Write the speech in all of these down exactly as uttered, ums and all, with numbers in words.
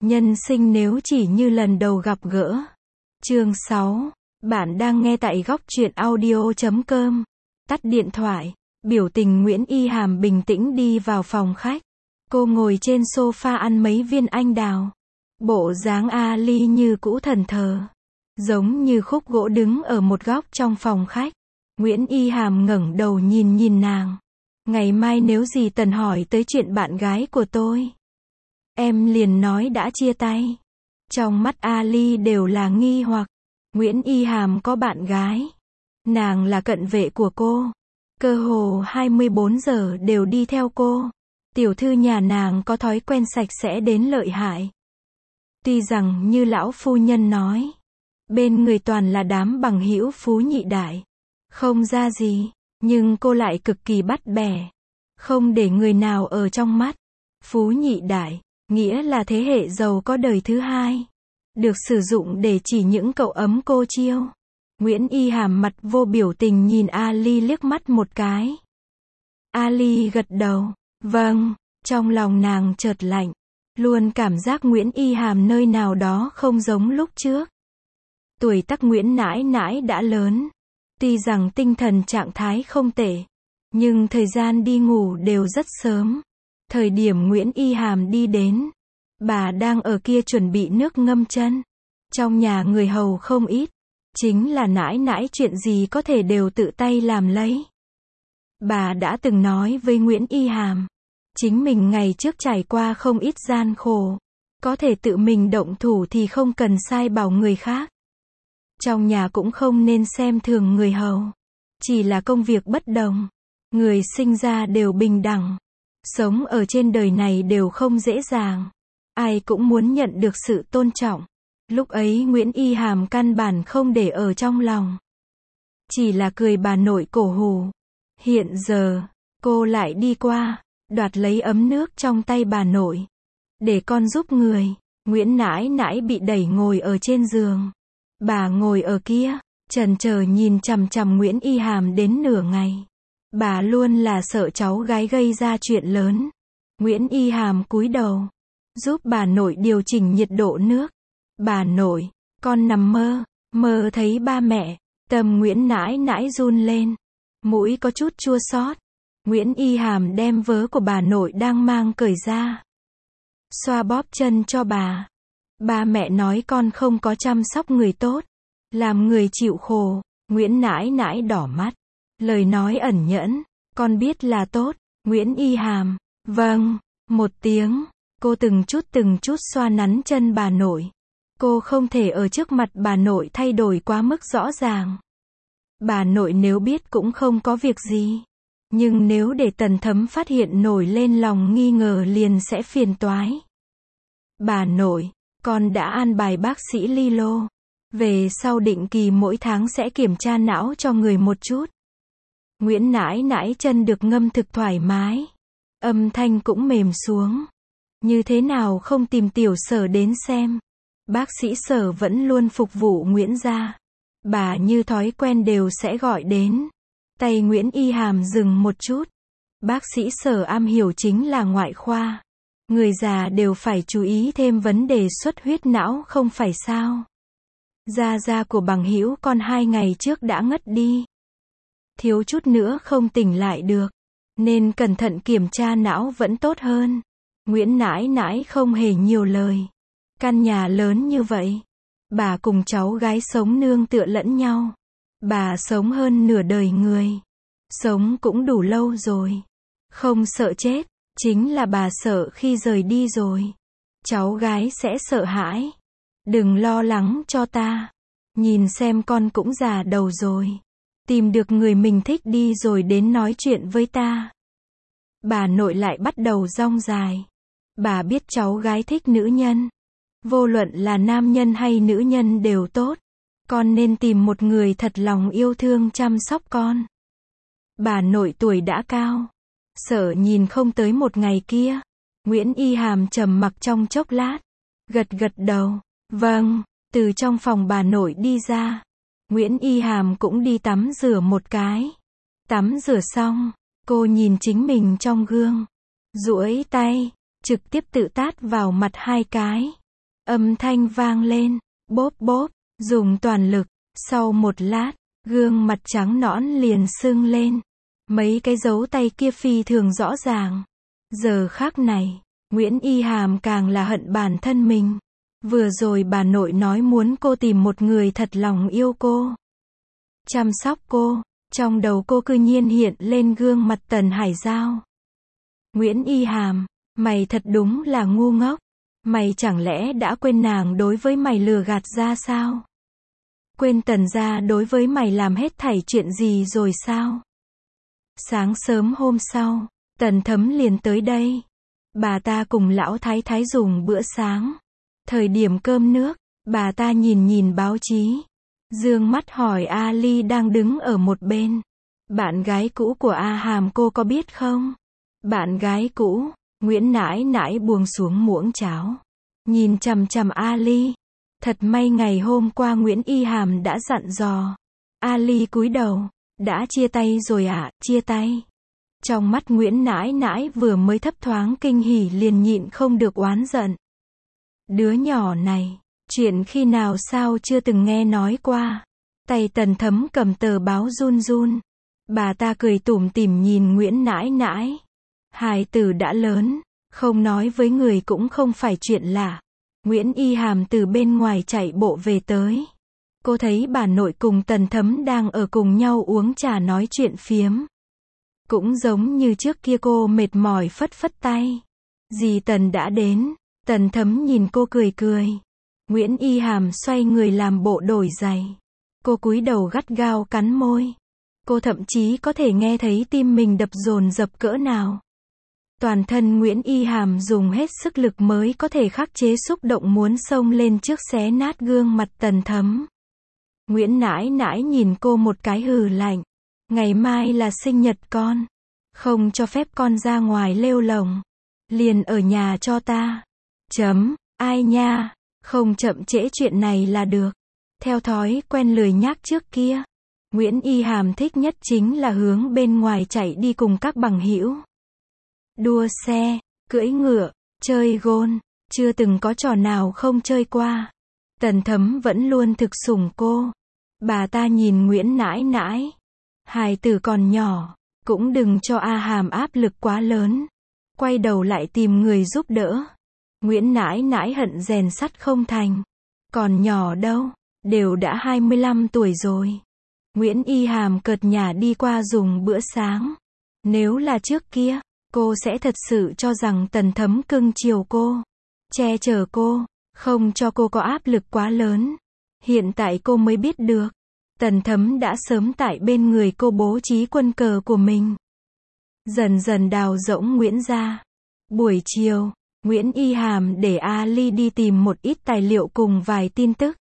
Nhân sinh nếu chỉ như lần đầu gặp gỡ. Chương sáu. Bạn đang nghe tại góc truyện audio chấm com. Tắt điện thoại. Biểu tình Nguyễn Y Hàm bình tĩnh đi vào phòng khách. Cô ngồi trên sofa ăn mấy viên anh đào. Bộ dáng Ali như cũ thần thờ. Giống như khúc gỗ đứng ở một góc trong phòng khách. Nguyễn Y Hàm ngẩng đầu nhìn nhìn nàng. Ngày mai nếu dì Tần hỏi tới chuyện bạn gái của tôi, em liền nói đã chia tay. Trong mắt Ali đều là nghi hoặc. Nguyễn Y Hàm có bạn gái. Nàng là cận vệ của cô. Cơ hồ hai mươi bốn giờ đều đi theo cô. Tiểu thư nhà nàng có thói quen sạch sẽ đến lợi hại. Tuy rằng như lão phu nhân nói, bên người toàn là đám bằng hữu phú nhị đại, không ra gì, nhưng cô lại cực kỳ bắt bẻ, không để người nào ở trong mắt. Phú nhị đại, nghĩa là thế hệ giàu có đời thứ hai, được sử dụng để chỉ những cậu ấm cô chiêu. Nguyễn Y Hàm mặt vô biểu tình nhìn Ali liếc mắt một cái. Ali gật đầu, vâng, trong lòng nàng chợt lạnh, luôn cảm giác Nguyễn Y Hàm nơi nào đó không giống lúc trước. Tuổi tác Nguyễn nãi nãi đã lớn, tuy rằng tinh thần trạng thái không tệ, nhưng thời gian đi ngủ đều rất sớm. Thời điểm Nguyễn Y Hàm đi đến, bà đang ở kia chuẩn bị nước ngâm chân. Trong nhà người hầu không ít, chính là nãi nãi chuyện gì có thể đều tự tay làm lấy. Bà đã từng nói với Nguyễn Y Hàm, chính mình ngày trước trải qua không ít gian khổ, có thể tự mình động thủ thì không cần sai bảo người khác. Trong nhà cũng không nên xem thường người hầu, chỉ là công việc bất đồng, người sinh ra đều bình đẳng, sống ở trên đời này đều không dễ dàng, ai cũng muốn nhận được sự tôn trọng. Lúc ấy Nguyễn Y Hàm căn bản không để ở trong lòng, chỉ là cười bà nội cổ hủ. Hiện giờ, cô lại đi qua, đoạt lấy ấm nước trong tay bà nội. Để con giúp người. Nguyễn nãi nãi bị đẩy ngồi ở trên giường. Bà ngồi ở kia, chần chờ nhìn chằm chằm Nguyễn Y Hàm đến nửa ngày. Bà luôn là sợ cháu gái gây ra chuyện lớn. Nguyễn Y Hàm cúi đầu, giúp bà nội điều chỉnh nhiệt độ nước. Bà nội, con nằm mơ, mơ thấy ba mẹ. Tâm Nguyễn nãi nãi run lên, mũi có chút chua xót. Nguyễn Y Hàm đem vớ của bà nội đang mang cởi ra, xoa bóp chân cho bà. Ba mẹ nói con không có chăm sóc người tốt, làm người chịu khổ. Nguyễn nãi nãi đỏ mắt, lời nói ẩn nhẫn, con biết là tốt. Nguyễn Y Hàm, vâng, một tiếng. Cô từng chút từng chút xoa nắn chân bà nội. Cô không thể ở trước mặt bà nội thay đổi quá mức rõ ràng. Bà nội nếu biết cũng không có việc gì. Nhưng nếu để Tần Thấm phát hiện nổi lên lòng nghi ngờ liền sẽ phiền toái. Bà nội, con đã an bài bác sĩ Lilo. Về sau định kỳ mỗi tháng sẽ kiểm tra não cho người một chút. Nguyễn nãi nãi chân được ngâm thực thoải mái. Âm thanh cũng mềm xuống. Như thế nào không tìm tiểu Sở đến xem. Bác sĩ Sở vẫn luôn phục vụ Nguyễn gia. Bà như thói quen đều sẽ gọi đến. Tay Nguyễn Y Hàm dừng một chút. Bác sĩ Sở am hiểu chính là ngoại khoa. Người già đều phải chú ý thêm vấn đề xuất huyết não không phải sao. Gia gia của bằng hữu con hai ngày trước đã ngất đi. Thiếu chút nữa không tỉnh lại được. Nên cẩn thận kiểm tra não vẫn tốt hơn. Nguyễn nãi nãi không hề nhiều lời. Căn nhà lớn như vậy, bà cùng cháu gái sống nương tựa lẫn nhau. Bà sống hơn nửa đời người. Sống cũng đủ lâu rồi. Không sợ chết, chính là bà sợ khi rời đi rồi, cháu gái sẽ sợ hãi. Đừng lo lắng cho ta. Nhìn xem con cũng già đầu rồi. Tìm được người mình thích đi rồi đến nói chuyện với ta. Bà nội lại bắt đầu rong dài. Bà biết cháu gái thích nữ nhân. Vô luận là nam nhân hay nữ nhân đều tốt. Con nên tìm một người thật lòng yêu thương chăm sóc con. Bà nội tuổi đã cao, sợ nhìn không tới một ngày kia. Nguyễn Y Hàm trầm mặc trong chốc lát, gật gật đầu, vâng. Từ trong phòng bà nội đi ra, Nguyễn Y Hàm cũng đi tắm rửa một cái. Tắm rửa xong, cô nhìn chính mình trong gương, duỗi tay, trực tiếp tự tát vào mặt hai cái. Âm thanh vang lên, bốp bốp, dùng toàn lực, sau một lát, gương mặt trắng nõn liền sưng lên. Mấy cái dấu tay kia phi thường rõ ràng. Giờ khắc này, Nguyễn Y Hàm càng là hận bản thân mình. Vừa rồi bà nội nói muốn cô tìm một người thật lòng yêu cô, chăm sóc cô, trong đầu cô cư nhiên hiện lên gương mặt Tần Hải Giao. Nguyễn Y Hàm, mày thật đúng là ngu ngốc. Mày chẳng lẽ đã quên nàng đối với mày lừa gạt ra sao? Quên Tần gia đối với mày làm hết thảy chuyện gì rồi sao? Sáng sớm hôm sau, Tần Thấm liền tới đây. Bà ta cùng lão thái thái dùng bữa sáng. Thời điểm cơm nước, bà ta nhìn nhìn báo chí. Dương mắt hỏi Ali đang đứng ở một bên. Bạn gái cũ của A Hàm cô có biết không? Bạn gái cũ, Nguyễn nãi nãi buông xuống muỗng cháo. Nhìn chằm chằm Ali. Thật may ngày hôm qua Nguyễn Y Hàm đã dặn dò. Ali cúi đầu. Đã chia tay rồi ạ, à, chia tay. Trong mắt Nguyễn nãi nãi vừa mới thấp thoáng kinh hỉ liền nhịn không được oán giận. Đứa nhỏ này, chuyện khi nào sao chưa từng nghe nói qua. Tay Tần Thấm cầm tờ báo run run. Bà ta cười tủm tỉm nhìn Nguyễn nãi nãi. Hài tử đã lớn, không nói với người cũng không phải chuyện lạ. Nguyễn Y Hàm từ bên ngoài chạy bộ về tới. Cô thấy bà nội cùng Tần Thấm đang ở cùng nhau uống trà nói chuyện phiếm. Cũng giống như trước kia cô mệt mỏi phất phất tay. Dì Tần đã đến. Tần Thấm nhìn cô cười cười. Nguyễn Y Hàm xoay người làm bộ đổi giày. Cô cúi đầu gắt gao cắn môi. Cô thậm chí có thể nghe thấy tim mình đập dồn dập cỡ nào. Toàn thân Nguyễn Y Hàm dùng hết sức lực mới có thể khắc chế xúc động muốn xông lên trước xé nát gương mặt Tần Thấm. Nguyễn nãi nãi nhìn cô một cái hừ lạnh. Ngày mai là sinh nhật con. Không cho phép con ra ngoài lêu lồng. Liền ở nhà cho ta. Chấm, ai nha, không chậm trễ chuyện này là được. Theo thói quen lười nhác trước kia, Nguyễn Y Hàm thích nhất chính là hướng bên ngoài chạy đi cùng các bằng hữu. Đua xe, cưỡi ngựa, chơi gôn, chưa từng có trò nào không chơi qua. Tần Thấm vẫn luôn thực sủng cô. Bà ta nhìn Nguyễn nãi nãi. Hài tử còn nhỏ, cũng đừng cho A Hàm áp lực quá lớn. Quay đầu lại tìm người giúp đỡ. Nguyễn nãi nãi hận rèn sắt không thành. Còn nhỏ đâu, đều đã hai mươi lăm tuổi rồi. Nguyễn Y Hàm cợt nhả đi qua dùng bữa sáng. Nếu là trước kia, cô sẽ thật sự cho rằng Tần Thấm cưng chiều cô, che chở cô, không cho cô có áp lực quá lớn. Hiện tại cô mới biết được, Tần Thấm đã sớm tại bên người cô bố trí quân cờ của mình. Dần dần đào rỗng Nguyễn gia. Buổi chiều, Nguyễn Y Hàm để Ali đi tìm một ít tài liệu cùng vài tin tức.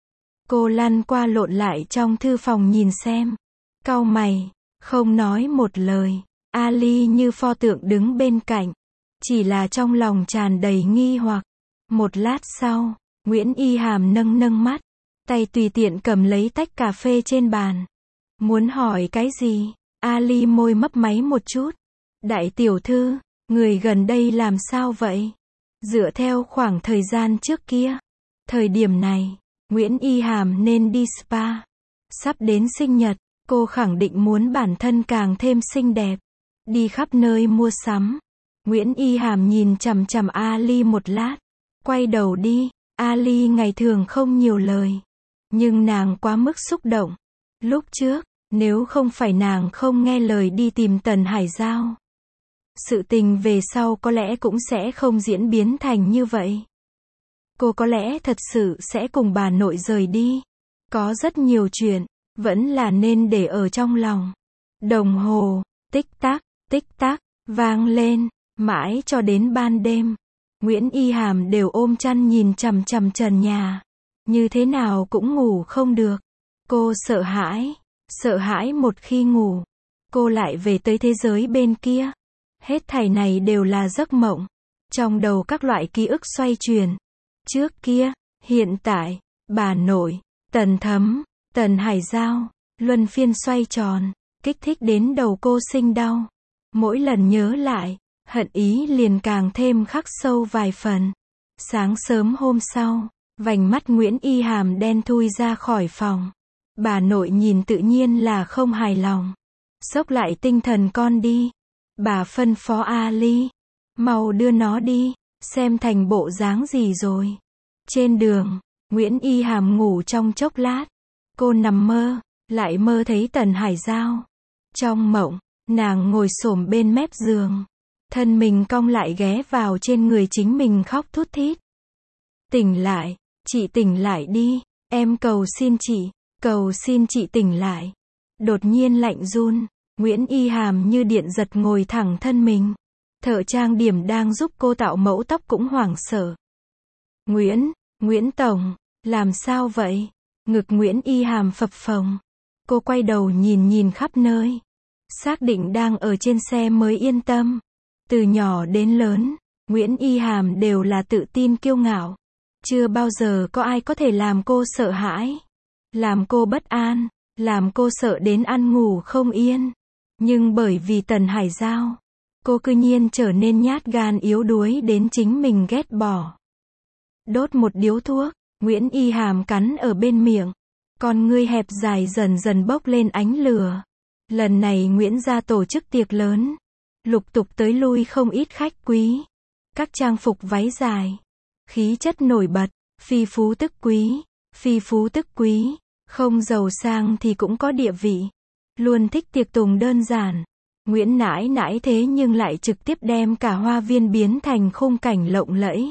Cô lăn qua lộn lại trong thư phòng nhìn xem. Cau mày, không nói một lời. Ali như pho tượng đứng bên cạnh. Chỉ là trong lòng tràn đầy nghi hoặc. Một lát sau, Nguyễn Y Hàm nâng nâng mắt. Tay tùy tiện cầm lấy tách cà phê trên bàn. Muốn hỏi cái gì? Ali môi mấp máy một chút. Đại tiểu thư, người gần đây làm sao vậy? Dựa theo khoảng thời gian trước kia, thời điểm này, Nguyễn Y Hàm nên đi spa. Sắp đến sinh nhật, cô khẳng định muốn bản thân càng thêm xinh đẹp. Đi khắp nơi mua sắm. Nguyễn Y Hàm nhìn chằm chằm Ali một lát. Quay đầu đi. Ali ngày thường không nhiều lời. Nhưng nàng quá mức xúc động. Lúc trước, nếu không phải nàng không nghe lời đi tìm Tần Hải Giao, sự tình về sau có lẽ cũng sẽ không diễn biến thành như vậy. Cô có lẽ thật sự sẽ cùng bà nội rời đi. Có rất nhiều chuyện, vẫn là nên để ở trong lòng. Đồng hồ, tích tắc, tích tắc, vang lên, mãi cho đến ban đêm. Nguyễn Y Hàm đều ôm chăn nhìn chằm chằm trần nhà. Như thế nào cũng ngủ không được. Cô sợ hãi, sợ hãi một khi ngủ, cô lại về tới thế giới bên kia. Hết thảy này đều là giấc mộng. Trong đầu các loại ký ức xoay chuyển. Trước kia, hiện tại, bà nội, Tần Thấm, Tần Hải Giao, luân phiên xoay tròn, kích thích đến đầu cô sinh đau. Mỗi lần nhớ lại, hận ý liền càng thêm khắc sâu vài phần. Sáng sớm hôm sau, vành mắt Nguyễn Y Hàm đen thui ra khỏi phòng. Bà nội nhìn tự nhiên là không hài lòng. Xốc lại tinh thần con đi. Bà phân phó Ali. Mau đưa nó đi, xem thành bộ dáng gì rồi. Trên đường, Nguyễn Y Hàm ngủ trong chốc lát. Cô nằm mơ, lại mơ thấy Tần Hải Giao. Trong mộng, nàng ngồi xổm bên mép giường. Thân mình cong lại ghé vào trên người chính mình khóc thút thít. Tỉnh lại, chị tỉnh lại đi, em cầu xin chị, cầu xin chị tỉnh lại. Đột nhiên lạnh run, Nguyễn Y Hàm như điện giật ngồi thẳng thân mình. Thợ trang điểm đang giúp cô tạo mẫu tóc cũng hoảng sợ. Nguyễn, Nguyễn Tổng, làm sao vậy? Ngực Nguyễn Y Hàm phập phồng. Cô quay đầu nhìn nhìn khắp nơi. Xác định đang ở trên xe mới yên tâm. Từ nhỏ đến lớn, Nguyễn Y Hàm đều là tự tin kiêu ngạo. Chưa bao giờ có ai có thể làm cô sợ hãi, làm cô bất an, làm cô sợ đến ăn ngủ không yên. Nhưng bởi vì Tần Hải Giao, cô cư nhiên trở nên nhát gan yếu đuối đến chính mình ghét bỏ. Đốt một điếu thuốc, Nguyễn Y Hàm cắn ở bên miệng. Con ngươi hẹp dài dần dần bốc lên ánh lửa. Lần này Nguyễn gia tổ chức tiệc lớn. Lục tục tới lui không ít khách quý. Các trang phục váy dài. Khí chất nổi bật. Phi phú tức quý. Phi phú tức quý. Không giàu sang thì cũng có địa vị. Luôn thích tiệc tùng đơn giản. Nguyễn nãi nãi thế nhưng lại trực tiếp đem cả hoa viên biến thành khung cảnh lộng lẫy.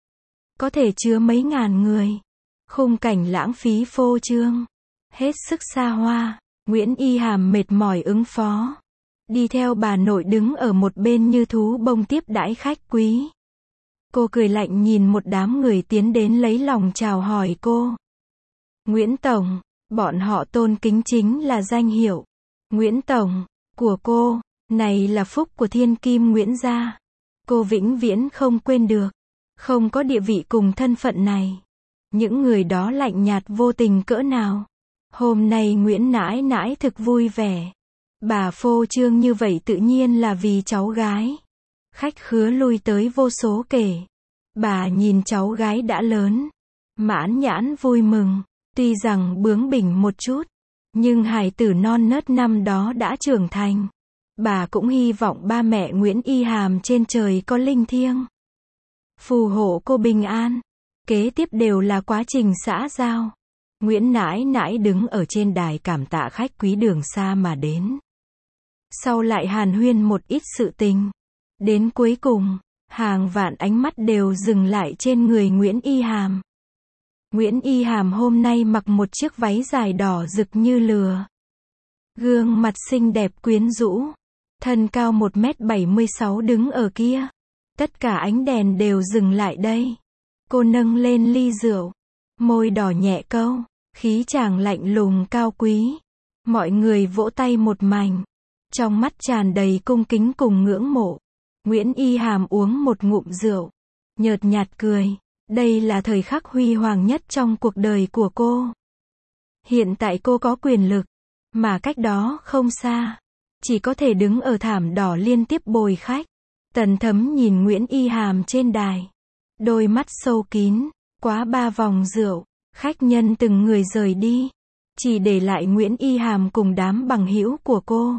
Có thể chứa mấy ngàn người. Khung cảnh lãng phí phô trương. Hết sức xa hoa. Nguyễn Y Hàm mệt mỏi ứng phó. Đi theo bà nội đứng ở một bên như thú bông tiếp đãi khách quý. Cô cười lạnh nhìn một đám người tiến đến lấy lòng chào hỏi cô. Nguyễn Tổng, bọn họ tôn kính chính là danh hiệu. Nguyễn Tổng, của cô, này là phúc của thiên kim Nguyễn gia. Cô vĩnh viễn không quên được. Không có địa vị cùng thân phận này. Những người đó lạnh nhạt vô tình cỡ nào. Hôm nay Nguyễn nãi nãi thực vui vẻ. Bà phô trương như vậy tự nhiên là vì cháu gái. Khách khứa lui tới vô số kể. Bà nhìn cháu gái đã lớn. Mãn nhãn vui mừng. Tuy rằng bướng bỉnh một chút. Nhưng hài tử non nớt năm đó đã trưởng thành. Bà cũng hy vọng ba mẹ Nguyễn Y Hàm trên trời có linh thiêng. Phù hộ cô bình an. Kế tiếp đều là quá trình xã giao. Nguyễn nãi nãi đứng ở trên đài cảm tạ khách quý đường xa mà đến. Sau lại hàn huyên một ít sự tình. Đến cuối cùng, hàng vạn ánh mắt đều dừng lại trên người Nguyễn Y Hàm. Nguyễn Y Hàm hôm nay mặc một chiếc váy dài đỏ rực như lửa. Gương mặt xinh đẹp quyến rũ. Thân cao một mét bảy mươi sáu đứng ở kia. Tất cả ánh đèn đều dừng lại đây. Cô nâng lên ly rượu. Môi đỏ nhẹ câu. Khí chàng lạnh lùng cao quý. Mọi người vỗ tay một mảnh. Trong mắt tràn đầy cung kính cùng ngưỡng mộ. Nguyễn Y Hàm uống một ngụm rượu. Nhợt nhạt cười. Đây là thời khắc huy hoàng nhất trong cuộc đời của cô. Hiện tại cô có quyền lực. Mà cách đó không xa. Chỉ có thể đứng ở thảm đỏ liên tiếp bồi khách. Tần Thấm nhìn Nguyễn Y Hàm trên đài. Đôi mắt sâu kín. Quá ba vòng rượu. Khách nhân từng người rời đi. Chỉ để lại Nguyễn Y Hàm cùng đám bằng hữu của cô.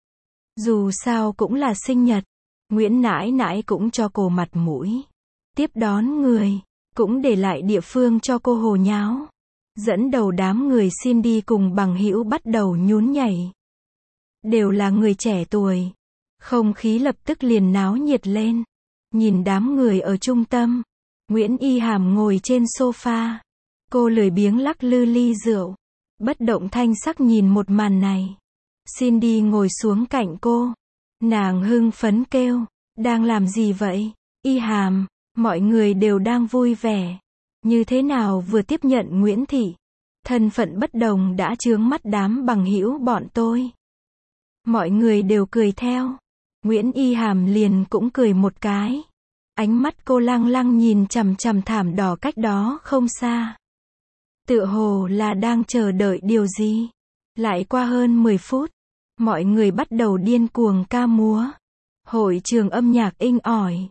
Dù sao cũng là sinh nhật. Nguyễn nãi nãi cũng cho cô mặt mũi. Tiếp đón người. Cũng để lại địa phương cho cô hồ nháo. Dẫn đầu đám người xin đi cùng bằng hữu bắt đầu nhún nhảy. Đều là người trẻ tuổi. Không khí lập tức liền náo nhiệt lên. Nhìn đám người ở trung tâm. Nguyễn Y Hàm ngồi trên sofa. Cô lười biếng lắc lư ly rượu. Bất động thanh sắc nhìn một màn này. Cindy ngồi xuống cạnh cô. Nàng hưng phấn kêu. Đang làm gì vậy? Y Hàm, mọi người đều đang vui vẻ. Như thế nào vừa tiếp nhận Nguyễn Thị? Thân phận bất đồng đã chướng mắt đám bằng hữu bọn tôi. Mọi người đều cười theo. Nguyễn Y Hàm liền cũng cười một cái. Ánh mắt cô lăng lăng nhìn chằm chằm thảm đỏ cách đó không xa. Tựa hồ là đang chờ đợi điều gì. Lại qua hơn mười phút. Mọi người bắt đầu điên cuồng ca múa. Hội trường âm nhạc inh ỏi.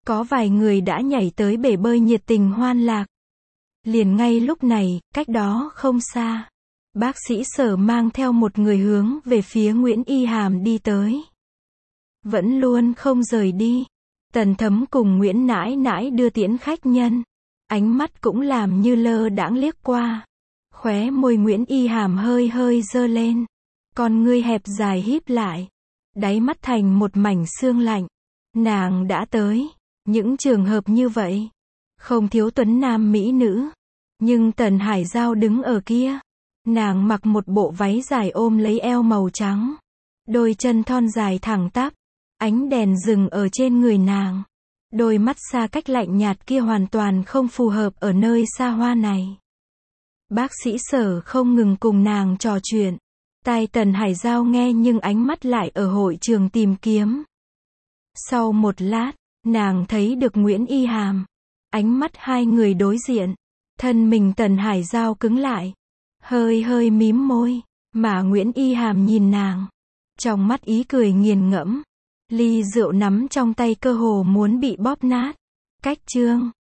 Có vài người đã nhảy tới bể bơi nhiệt tình hoan lạc. Liền ngay lúc này, cách đó không xa, bác sĩ Sở mang theo một người hướng về phía Nguyễn Y Hàm đi tới. Vẫn luôn không rời đi. Tần Thấm cùng Nguyễn Nãi Nãi đưa tiễn khách nhân. Ánh mắt cũng làm như lơ đãng liếc qua. Khóe môi Nguyễn Y Hàm hơi hơi dơ lên. Con ngươi hẹp dài híp lại. Đáy mắt thành một mảnh sương lạnh. Nàng đã tới. Những trường hợp như vậy, không thiếu tuấn nam mỹ nữ. Nhưng Tần Hải Giao đứng ở kia. Nàng mặc một bộ váy dài ôm lấy eo màu trắng. Đôi chân thon dài thẳng tắp. Ánh đèn rừng ở trên người nàng. Đôi mắt xa cách lạnh nhạt kia hoàn toàn không phù hợp ở nơi xa hoa này. Bác sĩ Sở không ngừng cùng nàng trò chuyện. Tai Tần Hải Giao nghe nhưng ánh mắt lại ở hội trường tìm kiếm. Sau một lát, nàng thấy được Nguyễn Y Hàm. Ánh mắt hai người đối diện. Thân mình Tần Hải Giao cứng lại. Hơi hơi mím môi. Mà Nguyễn Y Hàm nhìn nàng. Trong mắt ý cười nghiền ngẫm. Ly rượu nắm trong tay cơ hồ muốn bị bóp nát. Cách chương